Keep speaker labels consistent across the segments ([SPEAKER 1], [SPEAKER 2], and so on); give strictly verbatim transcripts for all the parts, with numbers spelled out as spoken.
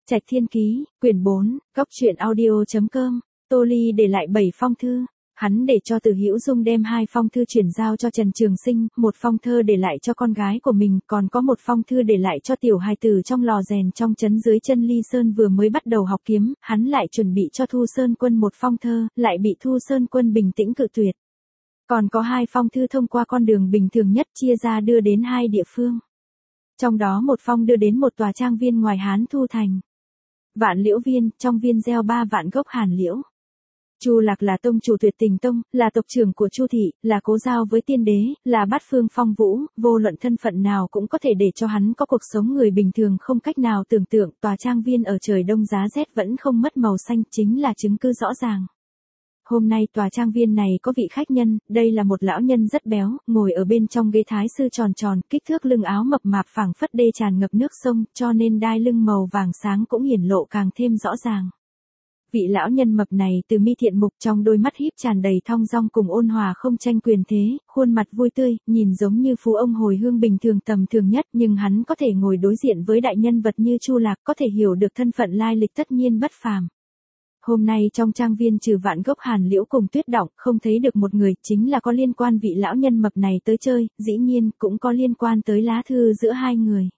[SPEAKER 1] Trạch Thiên Ký, quyển bốn, góc truyện audio.com, Tô Ly để lại bảy phong thư. Hắn để cho Từ Hữu Dung đem hai phong thư chuyển giao cho Trần Trường Sinh, một phong thư để lại cho con gái của mình, còn có một phong thư để lại cho tiểu hài tử trong lò rèn trong trấn dưới chân Ly Sơn vừa mới bắt đầu học kiếm, hắn lại chuẩn bị cho Thu Sơn Quân một phong thơ, lại bị Thu Sơn Quân bình tĩnh cự tuyệt. Còn có hai phong thư thông qua con đường bình thường nhất chia ra đưa đến hai địa phương. Trong đó một phong đưa đến một tòa trang viên ngoài Hán Thu Thành. Vạn Liễu Viên, trong viên gieo ba vạn gốc hàn liễu. Chu Lạc là tông chủ Tuyệt Tình Tông, là tộc trưởng của Chu thị, là cố giao với tiên đế, là bát phương phong vũ, vô luận thân phận nào cũng có thể để cho hắn có cuộc sống người bình thường không cách nào tưởng tượng. Tòa trang viên ở trời đông giá rét vẫn không mất màu xanh, chính là chứng cứ rõ ràng. Hôm nay tòa trang viên này có vị khách nhân, đây là một lão nhân rất béo, ngồi ở bên trong ghế thái sư tròn tròn, kích thước lưng áo mập mạp phảng phất đê tràn ngập nước sông, cho nên đai lưng màu vàng sáng cũng hiển lộ càng thêm rõ ràng. Vị lão nhân mập này từ mi thiện mục, trong đôi mắt híp tràn đầy thong dong cùng ôn hòa không tranh quyền thế, khuôn mặt vui tươi, nhìn giống như phú ông hồi hương bình thường tầm thường nhất, nhưng hắn có thể ngồi đối diện với đại nhân vật như Chu Lạc, có thể hiểu được thân phận lai lịch tất nhiên bất phàm. Hôm nay trong trang viên trừ vạn gốc hàn liễu cùng tuyết đọng, không thấy được một người, chính là có liên quan vị lão nhân mập này tới chơi, dĩ nhiên cũng có liên quan tới lá thư giữa hai người.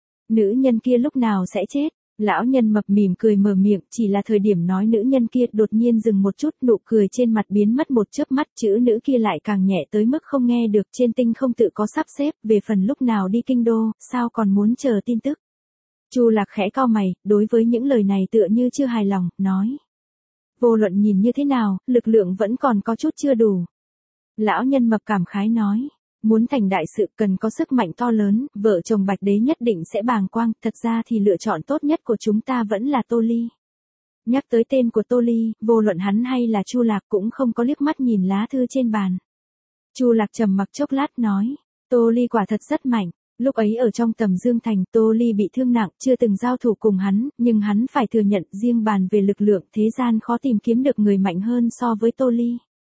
[SPEAKER 1] Nữ nhân kia lúc nào sẽ chết? Lão nhân mập mỉm cười mở miệng, chỉ là thời điểm nói nữ nhân kia đột nhiên dừng một chút, nụ cười trên mặt biến mất một chớp mắt, chữ nữ kia lại càng nhẹ tới mức không nghe được, trên tinh không tự có sắp xếp, về phần lúc nào đi kinh đô, sao còn muốn chờ tin tức. Chu Lạc khẽ cau mày, đối với những lời này tựa như chưa hài lòng, nói. Vô luận nhìn như thế nào, lực lượng vẫn còn có chút chưa đủ. Lão nhân mập cảm khái nói. Muốn thành đại sự cần có sức mạnh to lớn, vợ chồng Bạch Đế nhất định sẽ bàng quang, thật ra thì lựa chọn tốt nhất của chúng ta vẫn là Tô Ly. Nhắc tới tên của Tô Ly, vô luận hắn hay là Chu Lạc cũng không có liếc mắt nhìn lá thư trên bàn. Chu Lạc trầm mặc chốc lát nói, Tô Ly quả thật rất mạnh. Lúc ấy ở trong Tầm Dương Thành, Tô Ly bị thương nặng, chưa từng giao thủ cùng hắn, nhưng hắn phải thừa nhận riêng bàn về lực lượng thế gian khó tìm kiếm được người mạnh hơn so với Tô Ly.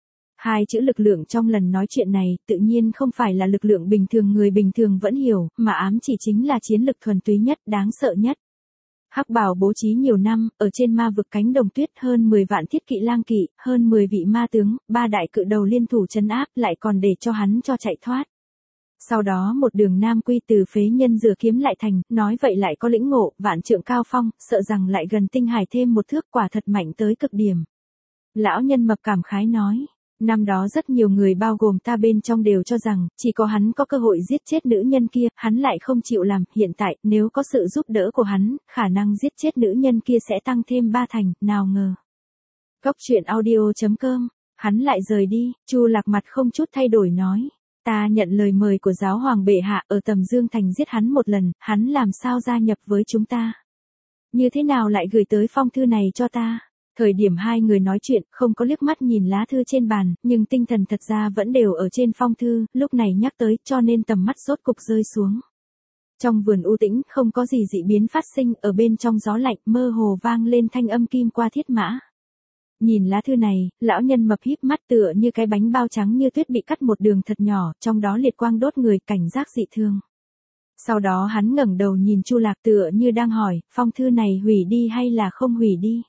[SPEAKER 1] Hai chữ lực lượng trong lần nói chuyện này, tự nhiên không phải là lực lượng bình thường người bình thường vẫn hiểu, mà ám chỉ chính là chiến lực thuần túy nhất, đáng sợ nhất. Hắc Bảo bố trí nhiều năm, ở trên ma vực cánh đồng tuyết hơn mười vạn thiết kỵ lang kỵ, hơn mười vị ma tướng, ba đại cự đầu liên thủ trấn áp, lại còn để cho hắn cho chạy thoát. Sau đó một đường nam quy từ phế nhân rửa kiếm lại thành, nói vậy lại có lĩnh ngộ, vạn trượng cao phong, sợ rằng lại gần tinh hải thêm một thước, quả thật mạnh tới cực điểm. Lão nhân mập cảm khái nói. Năm đó rất nhiều người bao gồm ta bên trong đều cho rằng, chỉ có hắn có cơ hội giết chết nữ nhân kia, hắn lại không chịu làm, hiện tại, nếu có sự giúp đỡ của hắn, khả năng giết chết nữ nhân kia sẽ tăng thêm ba thành, nào ngờ. Góc truyện audio.com, hắn lại rời đi, Chu Lạc mặt không chút thay đổi nói, ta nhận lời mời của giáo hoàng bệ hạ ở Tầm Dương Thành giết hắn một lần, hắn làm sao gia nhập với chúng ta? Như thế nào lại gửi tới phong thư này cho ta? Thời điểm hai người nói chuyện, không có liếc mắt nhìn lá thư trên bàn, nhưng tinh thần thật ra vẫn đều ở trên phong thư, lúc này nhắc tới, cho nên tầm mắt rốt cục rơi xuống. Trong vườn u tĩnh, không có gì dị biến phát sinh, ở bên trong gió lạnh, mơ hồ vang lên thanh âm kim qua thiết mã. Nhìn lá thư này, lão nhân mập híp mắt tựa như cái bánh bao trắng như tuyết bị cắt một đường thật nhỏ, trong đó liệt quang đốt người, cảnh giác dị thường. Sau đó hắn ngẩng đầu nhìn Chu Lạc tựa như đang hỏi, phong thư này hủy đi hay là không hủy đi?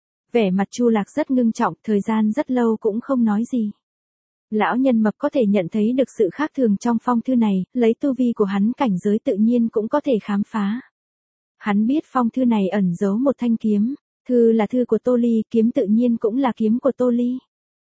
[SPEAKER 1] Vẻ mặt Chu Lạc rất ngưng trọng, thời gian rất lâu cũng không nói gì. Lão nhân mập có thể nhận thấy được sự khác thường trong phong thư này, lấy tu vi của hắn cảnh giới tự nhiên cũng có thể khám phá. Hắn biết phong thư này ẩn giấu một thanh kiếm, thư là thư của Tô Ly, kiếm tự nhiên cũng là kiếm của Tô Ly.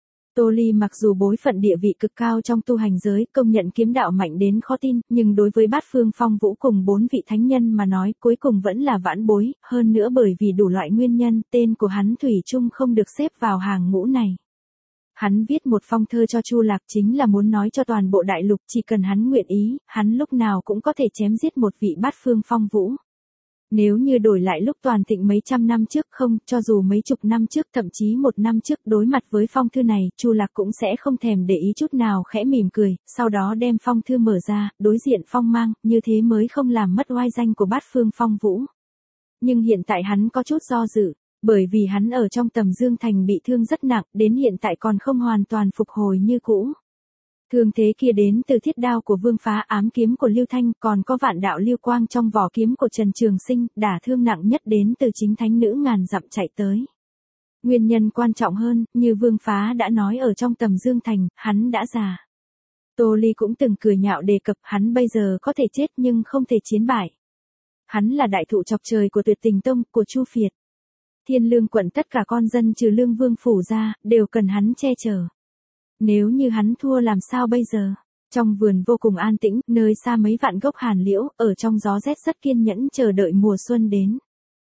[SPEAKER 1] Tô Ly mặc dù bối phận địa vị cực cao trong tu hành giới, công nhận kiếm đạo mạnh đến khó tin, nhưng đối với bát phương phong vũ cùng bốn vị thánh nhân mà nói, cuối cùng vẫn là vãn bối, hơn nữa bởi vì đủ loại nguyên nhân, tên của hắn thủy chung không được xếp vào hàng ngũ này. Hắn viết một phong thơ cho Chu Lạc chính là muốn nói cho toàn bộ đại lục, chỉ cần hắn nguyện ý, hắn lúc nào cũng có thể chém giết một vị bát phương phong vũ. Nếu như đổi lại lúc toàn thịnh mấy trăm năm trước không, cho dù mấy chục năm trước thậm chí một năm trước đối mặt với phong thư này, Chu Lạc cũng sẽ không thèm để ý chút nào, khẽ mỉm cười, sau đó đem phong thư mở ra, đối diện phong mang, như thế mới không làm mất oai danh của bát phương phong vũ. Nhưng hiện tại hắn có chút do dự, bởi vì hắn ở trong Tầm Dương Thành bị thương rất nặng, đến hiện tại còn không hoàn toàn phục hồi như cũ. Thương thế kia đến từ thiết đao của Vương Phá, ám kiếm của Lưu Thanh, còn có vạn đạo lưu quang trong vỏ kiếm của Trần Trường Sinh, đả thương nặng nhất đến từ chính thánh nữ ngàn dặm chạy tới. Nguyên nhân quan trọng hơn, như Vương Phá đã nói ở trong Tầm Dương Thành, hắn đã già. Tô Ly cũng từng cười nhạo đề cập hắn bây giờ có thể chết nhưng không thể chiến bại. Hắn là đại thụ chọc trời của Tuyệt Tình Tông, của Chu Phiệt. Thiên Lương quận tất cả con dân trừ Lương Vương phủ ra, đều cần hắn che chở. Nếu như hắn thua làm sao bây giờ? Trong vườn vô cùng an tĩnh, nơi xa mấy vạn gốc hàn liễu, ở trong gió rét rất kiên nhẫn chờ đợi mùa xuân đến.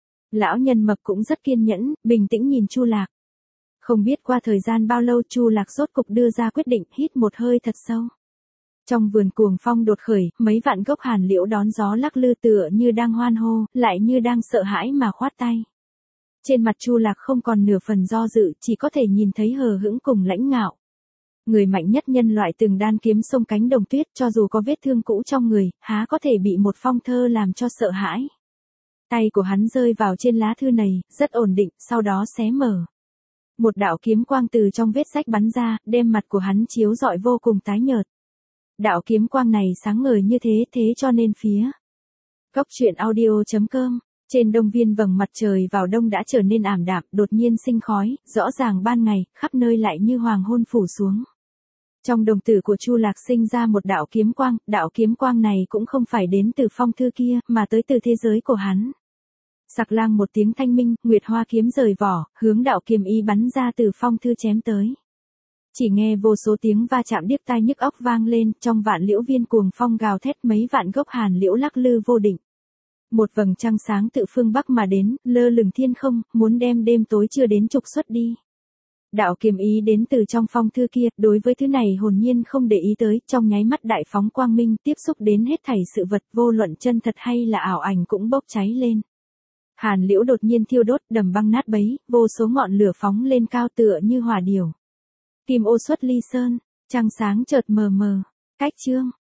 [SPEAKER 1] Lão nhân mập cũng rất kiên nhẫn, bình tĩnh nhìn Chu Lạc. Không biết qua thời gian bao lâu Chu Lạc rốt cục đưa ra quyết định, hít một hơi thật sâu. Trong vườn cuồng phong đột khởi, mấy vạn gốc hàn liễu đón gió lắc lư tựa như đang hoan hô, lại như đang sợ hãi mà khoát tay. Trên mặt Chu Lạc không còn nửa phần do dự, chỉ có thể nhìn thấy hờ hững cùng lãnh ngạo. Người mạnh nhất nhân loại từng đan kiếm sông cánh đồng tuyết, cho dù có vết thương cũ trong người, há có thể bị một phong thơ làm cho sợ hãi. Tay của hắn rơi vào trên lá thư này, rất ổn định, sau đó xé mở. Một đạo kiếm quang từ trong vết rách bắn ra, đem mặt của hắn chiếu rọi vô cùng tái nhợt. Đạo kiếm quang này sáng ngời như thế, thế cho nên phía Cốc truyện audio chấm com, trên đông viên vầng mặt trời vào đông đã trở nên ảm đạm, đột nhiên sinh khói, rõ ràng ban ngày, khắp nơi lại như hoàng hôn phủ xuống. Trong đồng tử của Chu Lạc sinh ra một đạo kiếm quang, đạo kiếm quang này cũng không phải đến từ phong thư kia, mà tới từ thế giới của hắn. Sặc lang một tiếng thanh minh, nguyệt hoa kiếm rời vỏ, hướng đạo kiếm ý bắn ra từ phong thư chém tới. Chỉ nghe vô số tiếng va chạm điếc tai nhức óc vang lên, trong vạn liễu viên cuồng phong gào thét, mấy vạn gốc hàn liễu lắc lư vô định. Một vầng trăng sáng tự phương Bắc mà đến, lơ lửng thiên không, muốn đem đêm tối chưa đến trục xuất đi. Đạo kiếm ý đến từ trong phong thư kia, đối với thứ này hồn nhiên không để ý tới, trong nháy mắt đại phóng quang minh, tiếp xúc đến hết thảy sự vật, vô luận chân thật hay là ảo ảnh cũng bốc cháy lên. Hàn liễu đột nhiên thiêu đốt, đầm băng nát bấy, vô số ngọn lửa phóng lên cao tựa như hỏa điểu. Kim ô xuất ly sơn, trăng sáng chợt mờ mờ. Cách chương